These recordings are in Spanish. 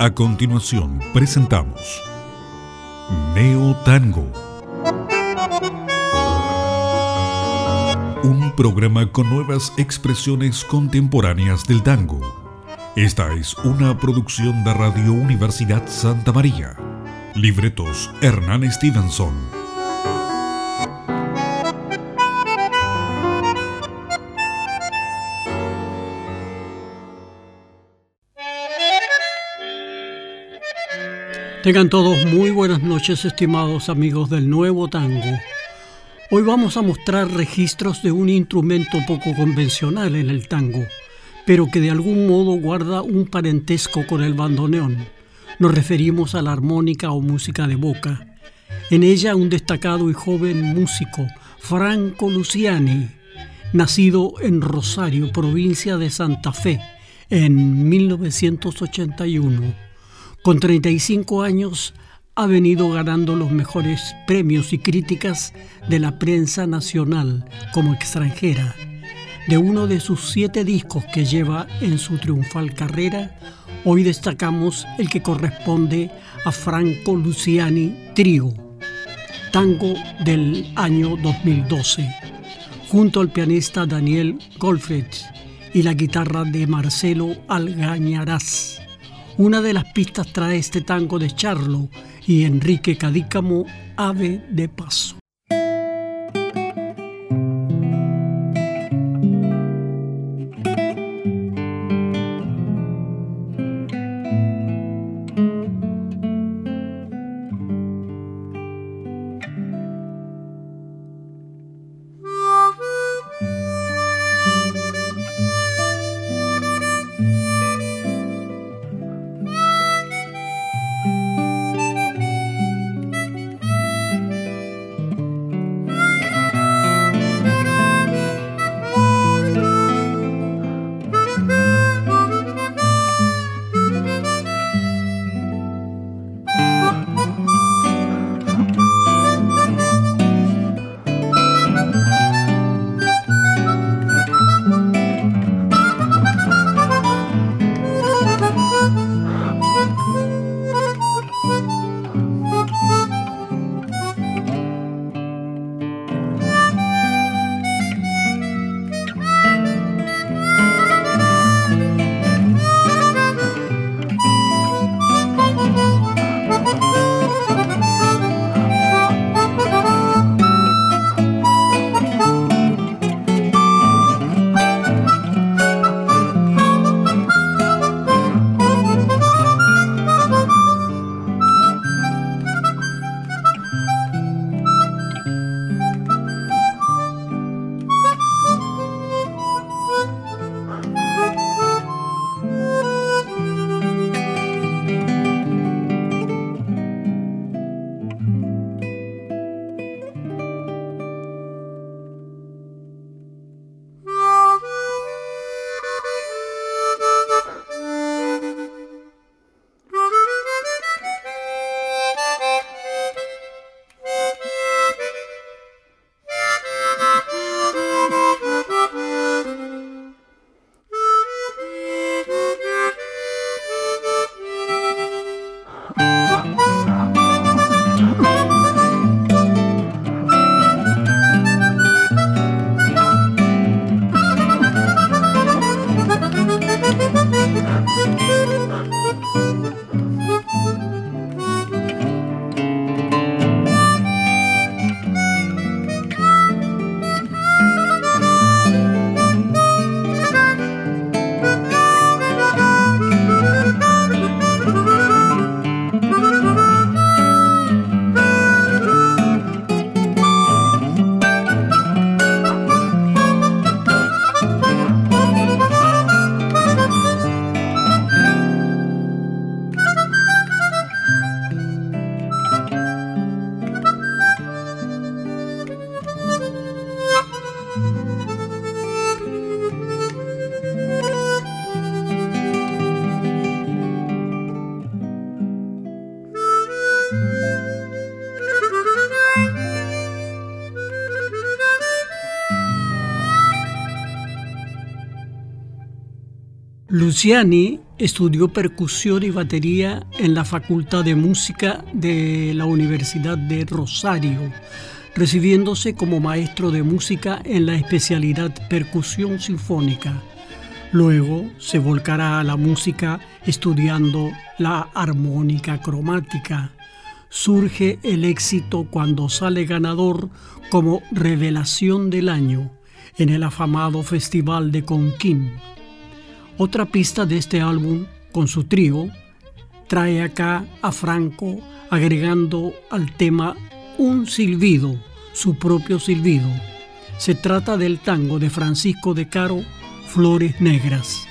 A continuación presentamos Neo Tango, un programa con nuevas expresiones contemporáneas del tango. Esta es una producción de Radio Universidad Santa María. Libretos Hernán Stevenson. Tengan todos muy buenas noches, estimados amigos del Nuevo Tango. Hoy vamos a mostrar registros de un instrumento poco convencional en el tango, pero que de algún modo guarda un parentesco con el bandoneón. Nos referimos a la armónica o música de boca. En ella un destacado y joven músico, Franco Luciani, nacido en Rosario, provincia de Santa Fe, en 1981. Con 35 años ha venido ganando los mejores premios y críticas de la prensa nacional como extranjera. De uno de sus 7 discos que lleva en su triunfal carrera, hoy destacamos el que corresponde a Franco Luciani Trío, tango del año 2012, junto al pianista Daniel Goldfried y la guitarra de Marcelo Algañarás. Una de las pistas trae este tango de Charlo y Enrique Cadícamo, Ave de Paso. Luciani estudió percusión y batería en la Facultad de Música de la Universidad de Rosario, recibiéndose como maestro de música en la especialidad percusión sinfónica. Luego se volcará a la música estudiando la armónica cromática. Surge el éxito cuando sale ganador como Revelación del Año en el afamado Festival de Cosquín. Otra pista de este álbum, con su trío, trae acá a Franco agregando al tema un silbido, su propio silbido. Se trata del tango de Francisco de Caro, Flores Negras.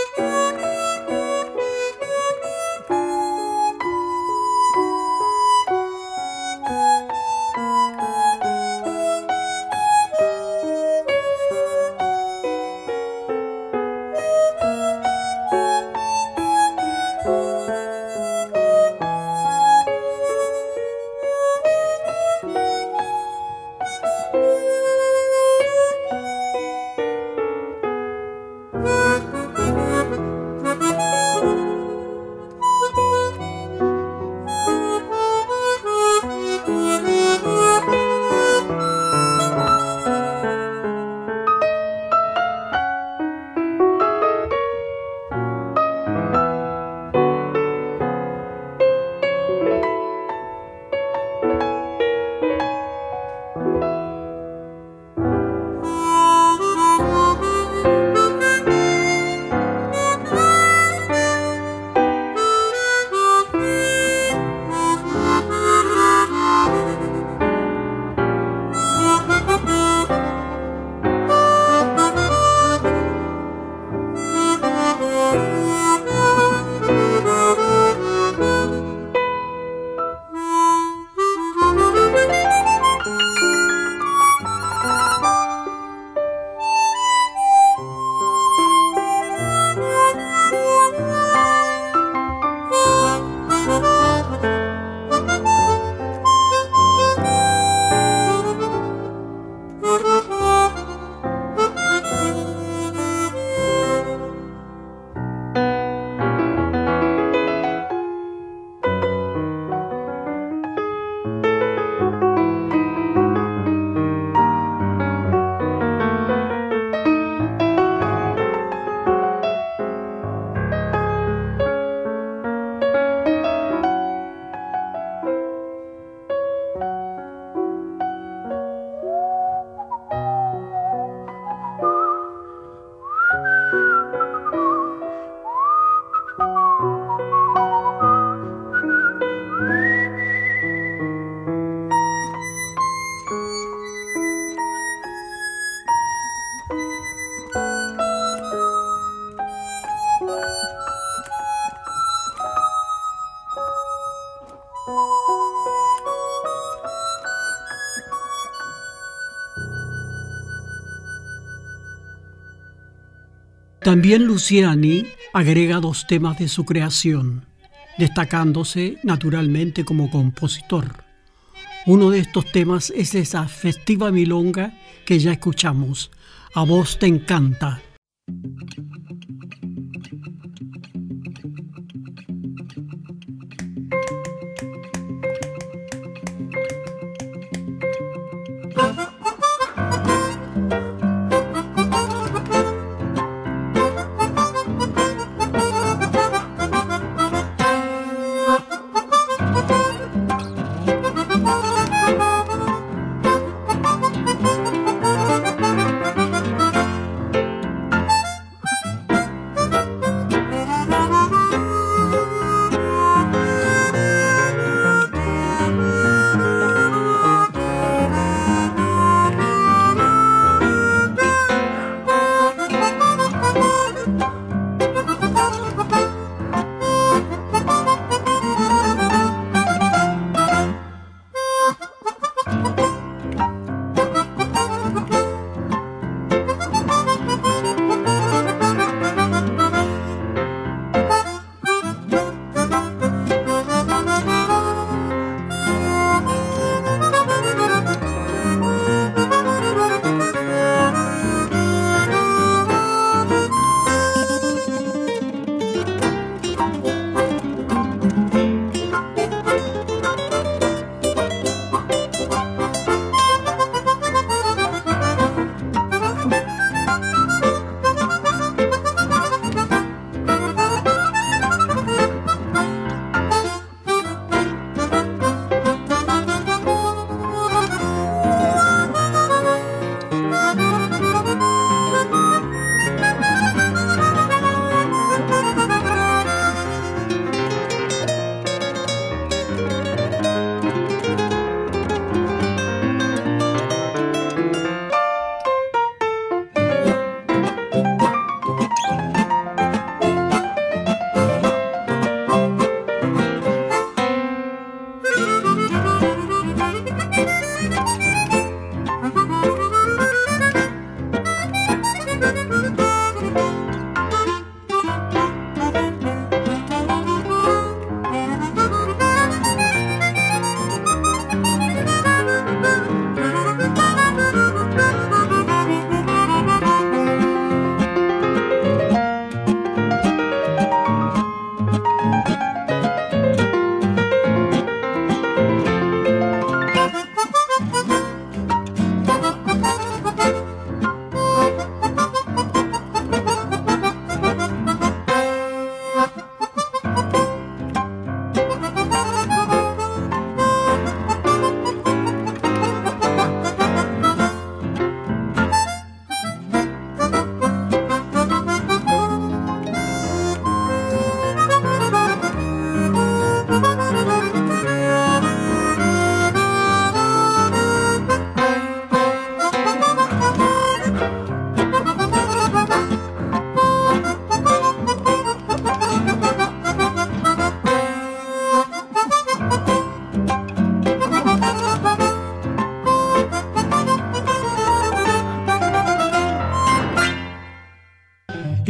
También Luciani agrega 2 temas de su creación, destacándose naturalmente como compositor. Uno de estos temas es esa festiva milonga que ya escuchamos, A Vos Te Encanta.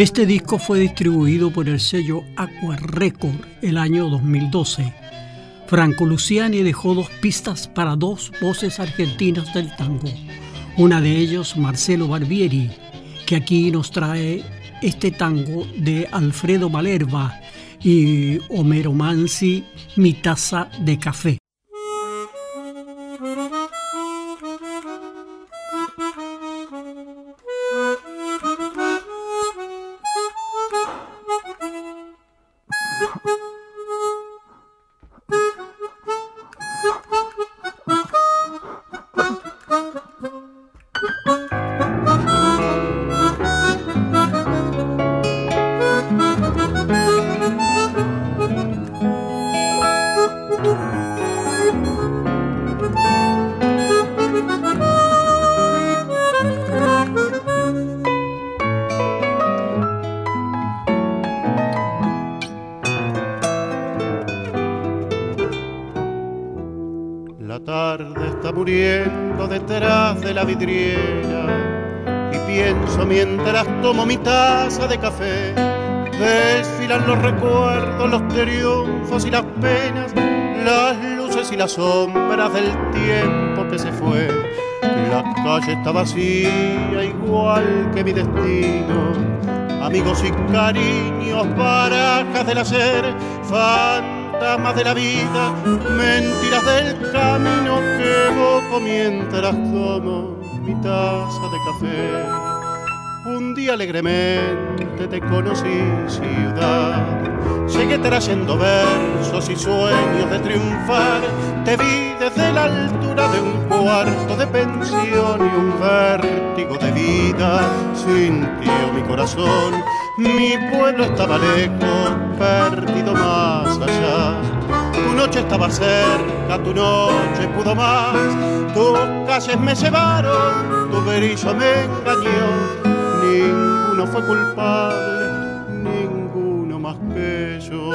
Este disco fue distribuido por el sello Aqua Record el año 2012. Franco Luciani dejó 2 pistas para 2 voces argentinas del tango. Una de ellos, Marcelo Barbieri, que aquí nos trae este tango de Alfredo Malerba y Homero Mansi, Mi taza de café. Muriendo detrás de la vidriera y pienso mientras tomo mi taza de café. Desfilan los recuerdos, los triunfos y las penas, las luces y las sombras del tiempo que se fue. La calle está vacía igual que mi destino, amigos y cariños, barajas del hacer, fantasmas de la vida, mentiras del camino que evoco mientras tomo mi taza de café. Un día alegremente te conocí, ciudad, llegué trayendo versos y sueños de triunfar. Te vi desde la altura de un cuarto de pensión y un vértigo de vida sintió mi corazón. Mi pueblo estaba lejos, perdido más allá. Tu noche estaba cerca, tu noche pudo más. Tus calles me llevaron, tu brillo me engañó. Ninguno fue culpable, ninguno más que yo.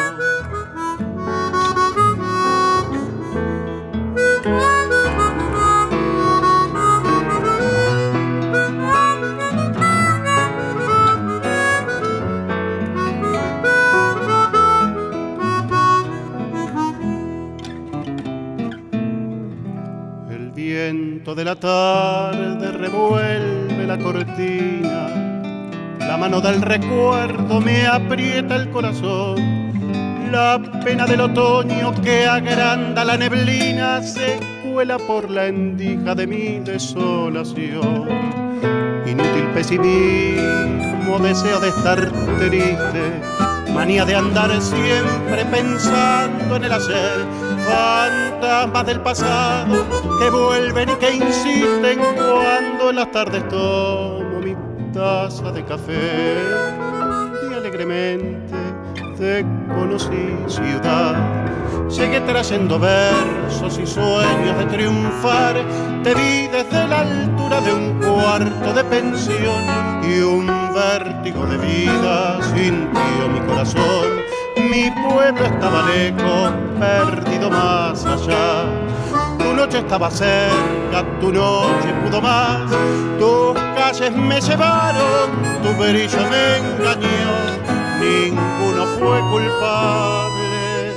El viento de la tarde revuelve la cortina, la mano del recuerdo me aprieta el corazón. La pena del otoño que agranda la neblina se cuela por la endija de mi desolación. Inútil pesimismo, deseo de estar triste, manía de andar siempre pensando en el ayer. Fantasmas del pasado que vuelven y que insisten cuando en las tardes tomo mi taza de café. Y alegremente te conocí, ciudad, llegué trayendo versos y sueños de triunfar. Te vi desde la altura de un cuarto de pensión y un vértigo de vida sintió mi corazón. Mi pueblo estaba lejos, perdido más allá. Tu noche estaba cerca, tu noche pudo más. Tus calles me llevaron, tu brillo me engañó. Ninguno fue culpable,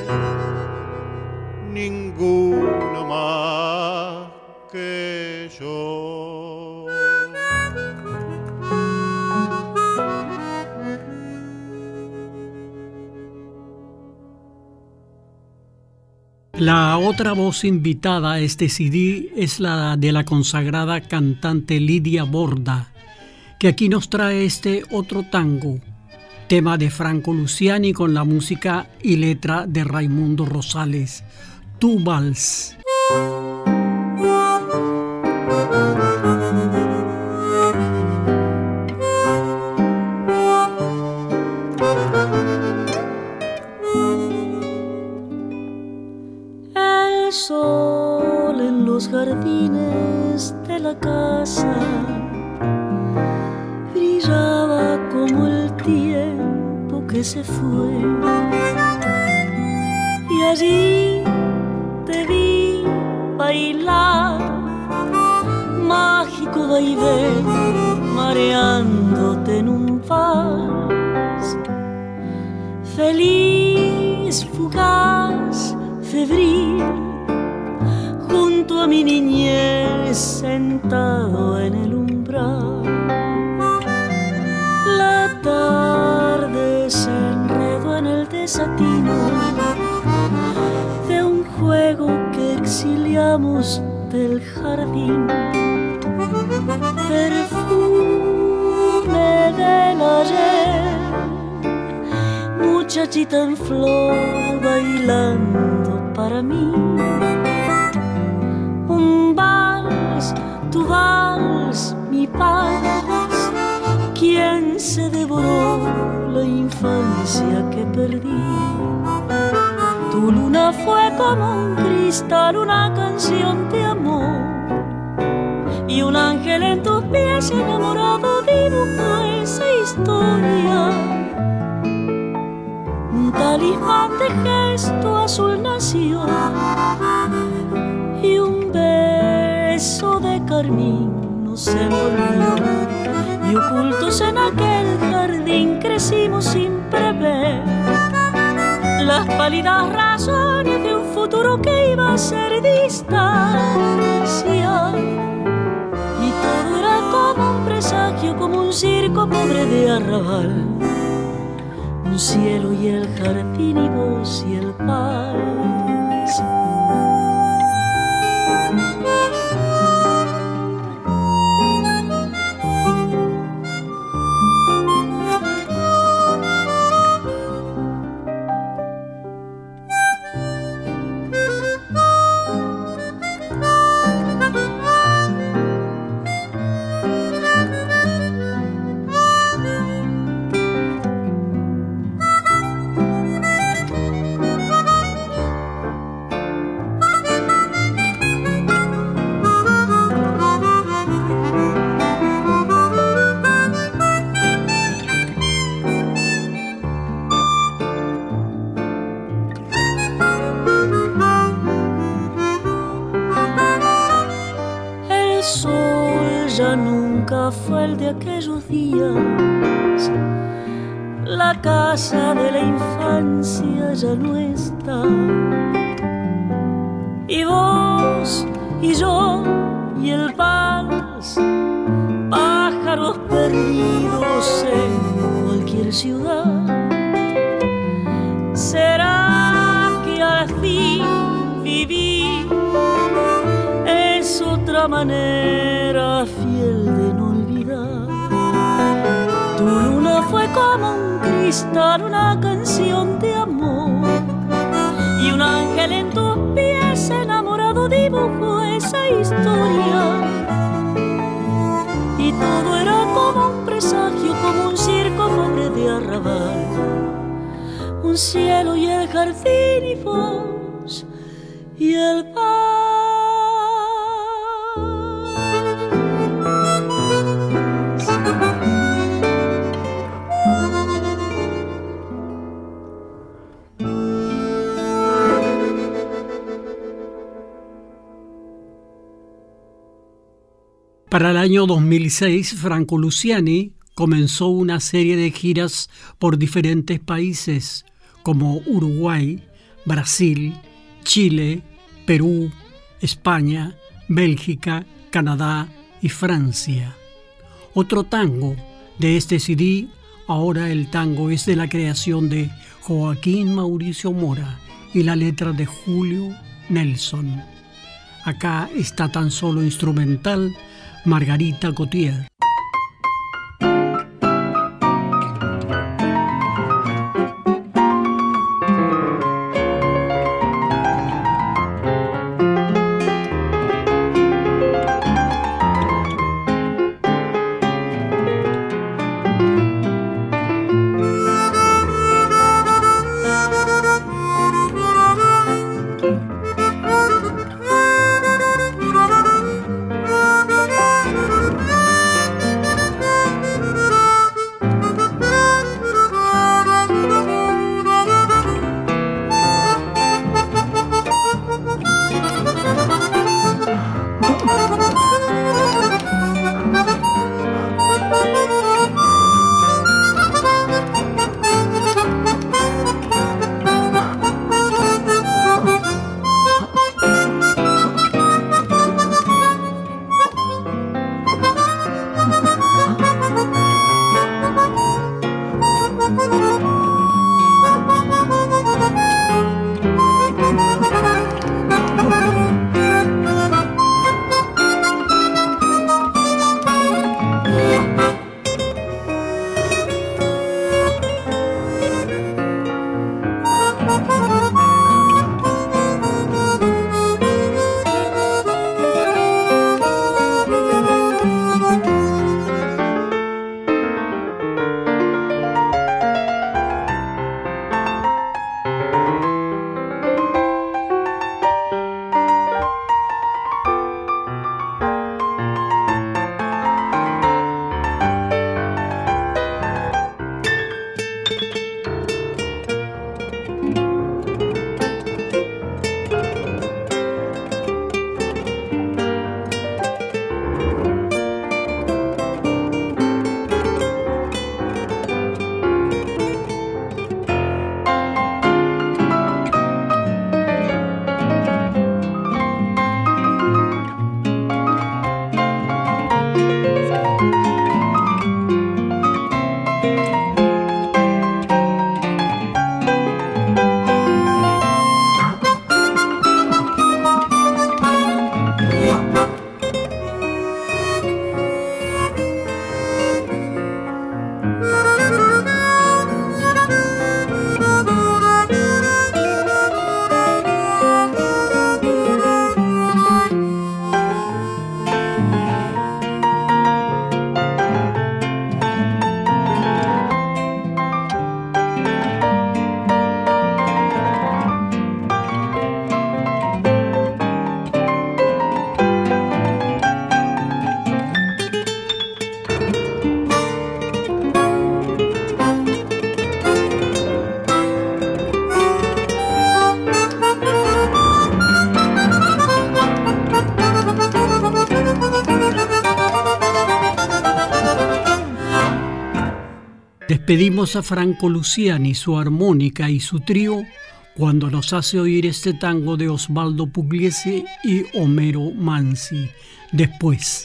ninguno más que yo. La otra voz invitada a este CD es la de la consagrada cantante Lidia Borda, que aquí nos trae este otro tango, tema de Franco Luciani con la música y letra de Raimundo Rosales, Tu Vals. El sol en los jardines de la casa brillaba como el tiempo que se fue, y allí te vi bailar, mágico vaivén mareándote en un vals. Feliz, fugaz, febril, junto a mi niñez sentado en el umbral. La tarde se enredó en el desatino de un juego que exiliamos del jardín. Perfume del ayer, muchachita en flor bailando para mí. Un vals, tu vals, mi vals. ¿Quién se devoró la infancia que perdí? Tu luna fue como un cristal, una canción de amor, y un ángel en tus pies enamorado dibujó esa historia. Un talismán de gesto azul nació y un beso de carmín nos envolvió. Y ocultos en aquel jardín crecimos sin prever las pálidas razones de un futuro que iba a ser distancia. Y todo era como un presagio, como un circo pobre de arrabal. Un cielo y el jardín y vos y el vals. Fue el de aquellos días. La casa de la infancia ya no está. Y vos y yo y el vals, pájaros perdidos en cualquier ciudad. ¿Será que al fin vivir es otra manera fiel de no olvidar? Tu luna fue como un cristal, una canción de amor, y un ángel en tus pies enamorado dibujó esa historia. Y todo era como un presagio, como un circo pobre de arrabal. Un cielo y el jardín y vos y el vals. Para el año 2006, Franco Luciani comenzó una serie de giras por diferentes países como Uruguay, Brasil, Chile, Perú, España, Bélgica, Canadá y Francia. Otro tango de este CD, Ahora el tango, es de la creación de Joaquín Mauricio Mora y la letra de Julio Nelson. Acá está tan solo instrumental Margarita Gautier. Despedimos a Franco Luciani, su armónica y su trío cuando nos hace oír este tango de Osvaldo Pugliese y Homero Manzi. Después.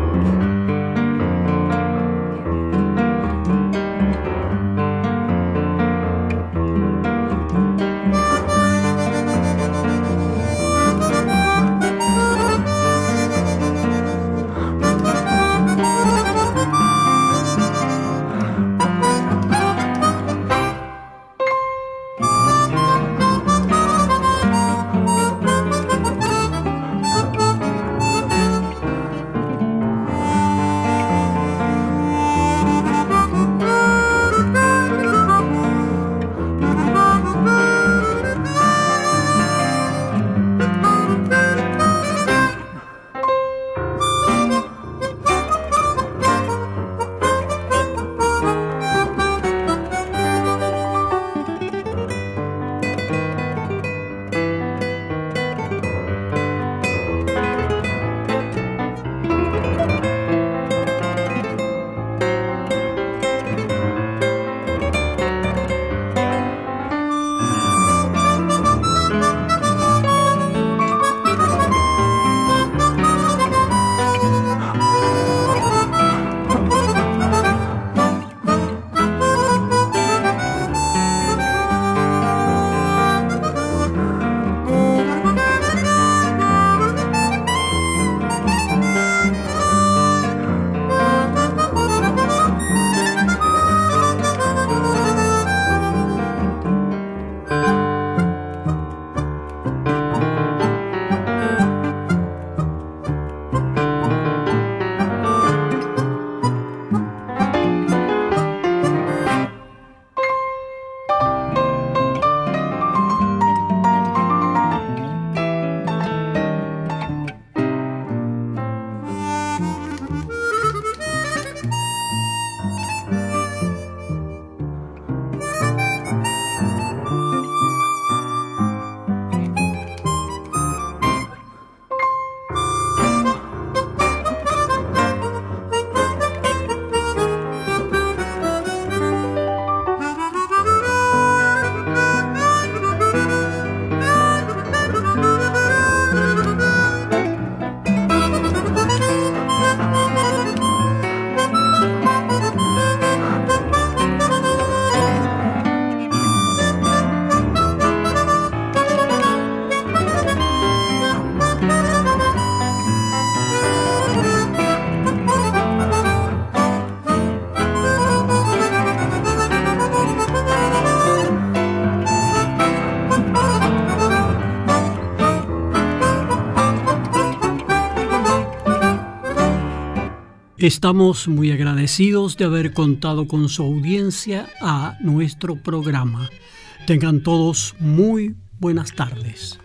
Estamos muy agradecidos de haber contado con su audiencia a nuestro programa. Tengan todos muy buenas tardes.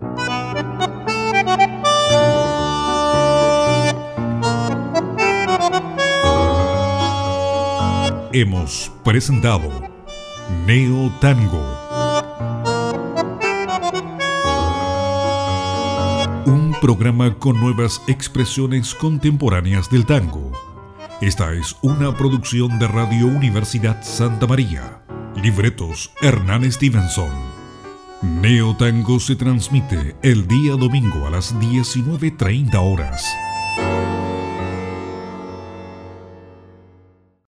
Hemos presentado Neo Tango, un programa con nuevas expresiones contemporáneas del tango. Esta es una producción de Radio Universidad Santa María. Libretos Hernán Stevenson. Neo Tango se transmite el día domingo a las 19:30 horas.